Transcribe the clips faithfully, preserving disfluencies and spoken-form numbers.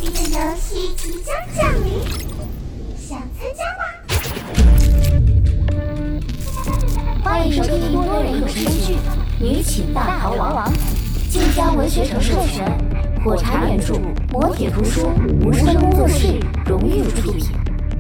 新的游戏即将降临，想参加吗？ 欢迎收听多人有声剧《女寝大逃亡》，晋江文学城授权，火柴原著，磨铁图书，无声工作室荣誉出品。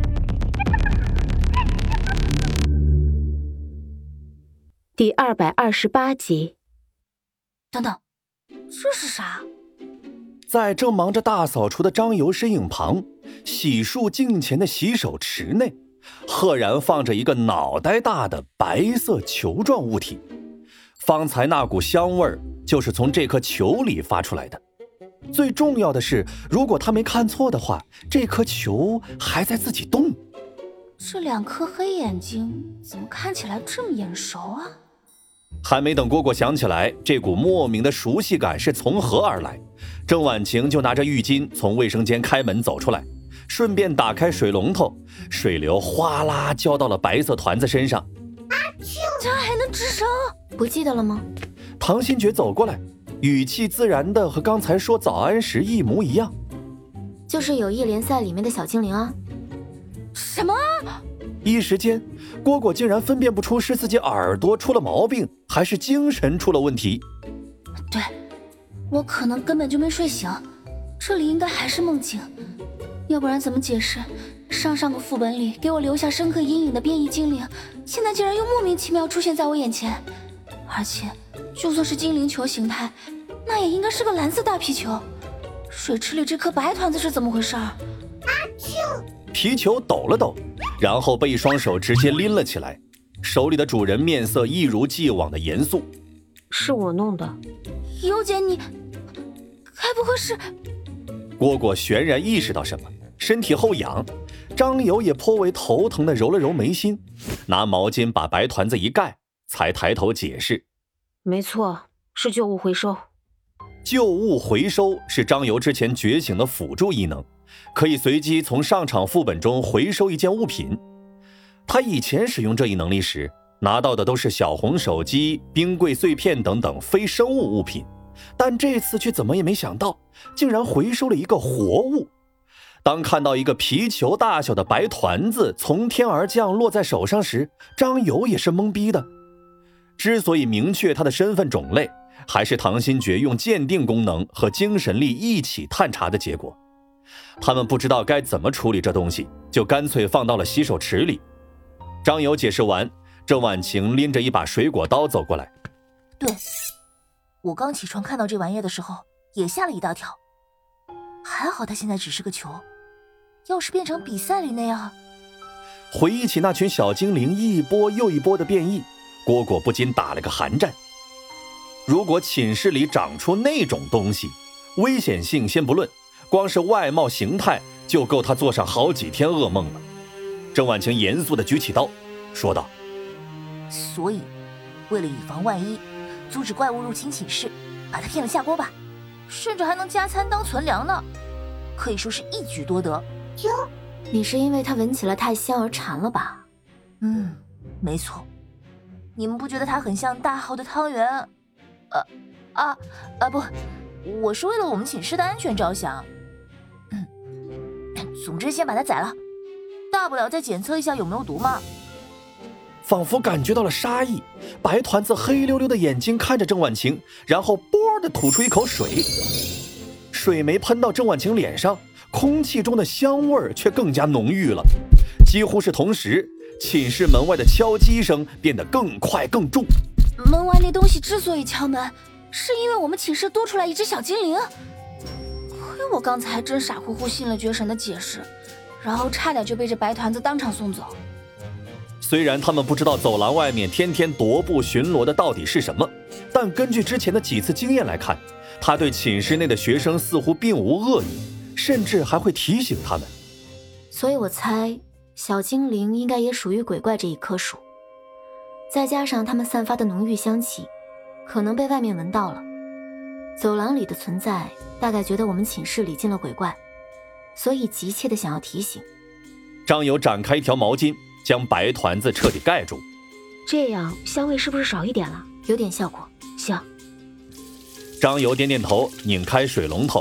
第二百二十八集。 等等，这是啥？ 在正忙着大扫除的张游身影旁，洗漱镜前的洗手池内，赫然放着一个脑袋大的白色球状物体。方才那股香味儿就是从这颗球里发出来的。最重要的是，如果他没看错的话，这颗球还在自己动。 这两颗黑眼睛怎么看起来这么眼熟啊？ 还没等蝈蝈想起来这股莫名的熟悉感是从何而来，郑婉晴就拿着浴巾从卫生间开门走出来，顺便打开水龙头，水流哗啦浇到了白色团子身上。 啊，他还能吱声？ 不记得了吗？ 唐新觉走过来，语气自然的和刚才说早安时一模一样。 就是友谊联赛里面的小精灵啊。 什么？ 一时间，蝈蝈竟然分辨不出是自己耳朵出了毛病，还是精神出了问题。 对，我可能根本就没睡醒，这里应该还是梦境，要不然怎么解释上上个副本里给我留下深刻阴影的变异精灵，现在竟然又莫名其妙出现在我眼前？而且，就算是精灵球形态，那也应该是个蓝色大皮球。水池里这颗白团子是怎么回事？啊啾！ 皮球抖了抖，然后被一双手直接拎了起来，手里的主人面色一如既往的严肃。 是我弄的。 尤姐，你该不会是…… 蝈蝈悬然意识到什么，身体后仰。张友也颇为头疼地揉了揉眉心，拿毛巾把白团子一盖，才抬头解释： 没错，是旧物回收。 旧物回收是张游之前觉醒的辅助异能，可以随机从上场副本中回收一件物品。他以前使用这一能力时，拿到的都是小红手机、冰柜碎片等等非生物物品，但这次却怎么也没想到，竟然回收了一个活物。当看到一个皮球大小的白团子从天而降落在手上时，张游也是懵逼的。之所以明确他的身份种类，还是唐新觉用鉴定功能和精神力一起探查的结果。他们不知道该怎么处理这东西，就干脆放到了洗手池里。张友解释完，郑婉晴拎着一把水果刀走过来。 对，我刚起床看到这玩意的时候也吓了一大跳，还好它现在只是个球，要是变成比赛里那样…… 回忆起那群小精灵一波又一波的变异，蝈蝈不禁打了个寒战。如果寝室里长出那种东西，危险性先不论，光是外貌形态就够他做上好几天噩梦了。郑婉晴严肃地举起刀说道： 所以为了以防万一，阻止怪物入侵寝室，把他骗了下锅吧，甚至还能加餐当存粮呢，可以说是一举多得。 哟， 你是因为它闻起来太香而馋了吧？ 嗯，没错。你们不觉得它很像大号的汤圆？呃啊啊不，我是为了我们寝室的安全着想。嗯，总之先把它宰了，大不了再检测一下有没有毒嘛。 仿佛感觉到了杀意，白团子黑溜溜的眼睛看着郑婉晴，然后啵地吐出一口水，水没喷到郑婉晴脸上，空气中的香味却更加浓郁了。几乎是同时，寝室门外的敲击声变得更快更重。 门外那东西之所以敲门，是因为我们寝室多出来一只小精灵。亏我刚才还真傻乎乎信了绝神的解释，然后差点就被这白团子当场送走。 虽然他们不知道走廊外面天天踱步巡逻的到底是什么，但根据之前的几次经验来看，他对寝室内的学生似乎并无恶意，甚至还会提醒他们。 所以我猜小精灵应该也属于鬼怪这一科属，再加上他们散发的浓郁香气，可能被外面闻到了。走廊里的存在大概觉得我们寝室里进了鬼怪，所以急切地想要提醒。 张友展开一条毛巾，将白团子彻底盖住。 这样香味是不是少一点了？有点效果，行。 张友点点头，拧开水龙头，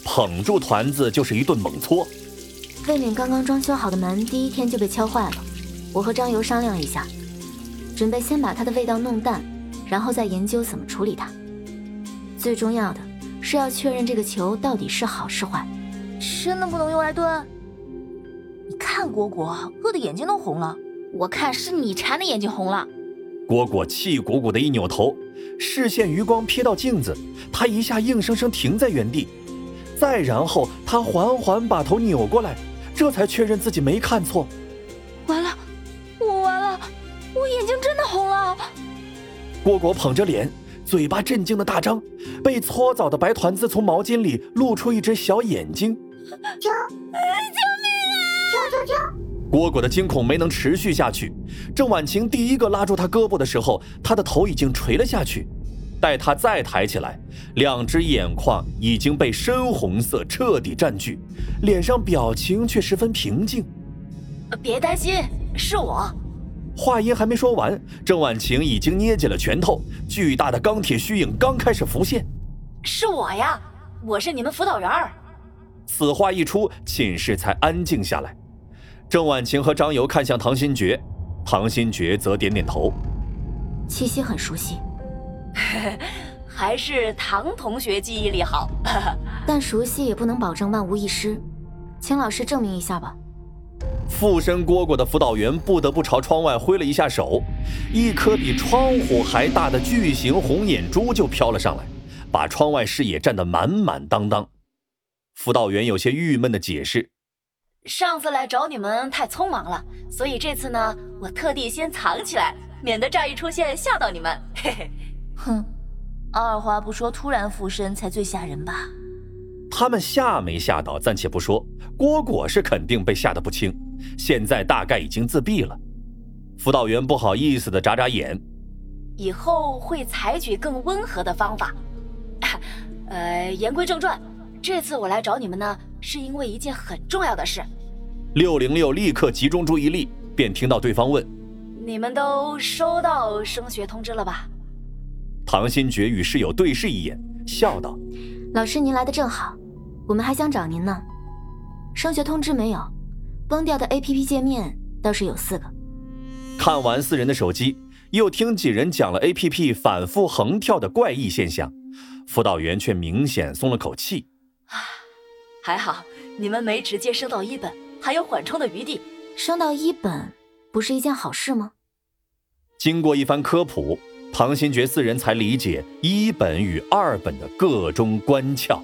捧住团子就是一顿猛搓。 未免刚刚装修好的门第一天就被敲坏了，我和张游商量一下，准备先把它的味道弄淡，然后再研究怎么处理它。最重要的是要确认这个球到底是好是坏。 真的不能用来炖？你看果果饿的眼睛都红了，我看是你馋的眼睛红了。 果果气鼓鼓的一扭头，视线余光瞥到镜子，他一下硬生生停在原地，再然后他缓缓把头扭过来，这才确认自己没看错。 完了，我完了，我眼睛真的红了。 果果捧着脸，嘴巴震惊的大张，被搓澡的白团子从毛巾里露出一只小眼睛。 救！救命啊！救救救！ 果果的惊恐没能持续下去，郑婉晴第一个拉住他胳膊的时候，他的头已经垂了下去。待他再抬起来，两只眼眶已经被深红色彻底占据，脸上表情却十分平静。 别担心，是我。 话音还没说完，郑婉晴已经捏紧了拳头，巨大的钢铁虚影刚开始浮现。 是我呀，我是你们辅导员儿。 此话一出，寝室才安静下来。郑婉晴和张游看向唐新觉，唐新觉则点点头。 气息很熟悉， 还是唐同学记忆力好。 但熟悉也不能保证万无一失，请老师证明一下吧。 附身蝈蝈的辅导员不得不朝窗外挥了一下手，一颗比窗户还大的巨型红眼珠就飘了上来，把窗外视野占得满满当当。辅导员有些郁闷地解释， 上次来找你们太匆忙了，所以这次呢，我特地先藏起来，免得乍一出现吓到你们。嘿嘿，哼，二话不说突然附身才最吓人吧？ 他们吓没吓到暂且不说，蝈蝈是肯定被吓得不轻，现在大概已经自闭了。辅导员不好意思地眨眨眼， 以后会采取更温和的方法。呃，言归正传，这次我来找你们呢，是因为一件很重要的事。 六零六立刻集中注意力，便听到对方问： 你们都收到升学通知了吧？ 唐新觉与室友对视一眼，笑道： 老师您来的正好，我们还想找您呢。升学通知没有，崩掉的 A P P 界面倒是有四个。 看完四人的手机，又听几人讲了 A P P 反复横跳的怪异现象，辅导员却明显松了口气。 还好你们没直接升到一本，还有缓冲的余地。 升到一本不是一件好事吗？ 经过一番科普，唐新觉四人才理解一本与二本的各中关窍。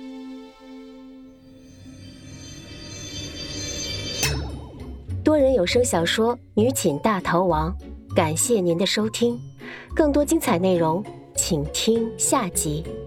多人有声小说《女寝大逃亡》，感谢您的收听，更多精彩内容请听下集。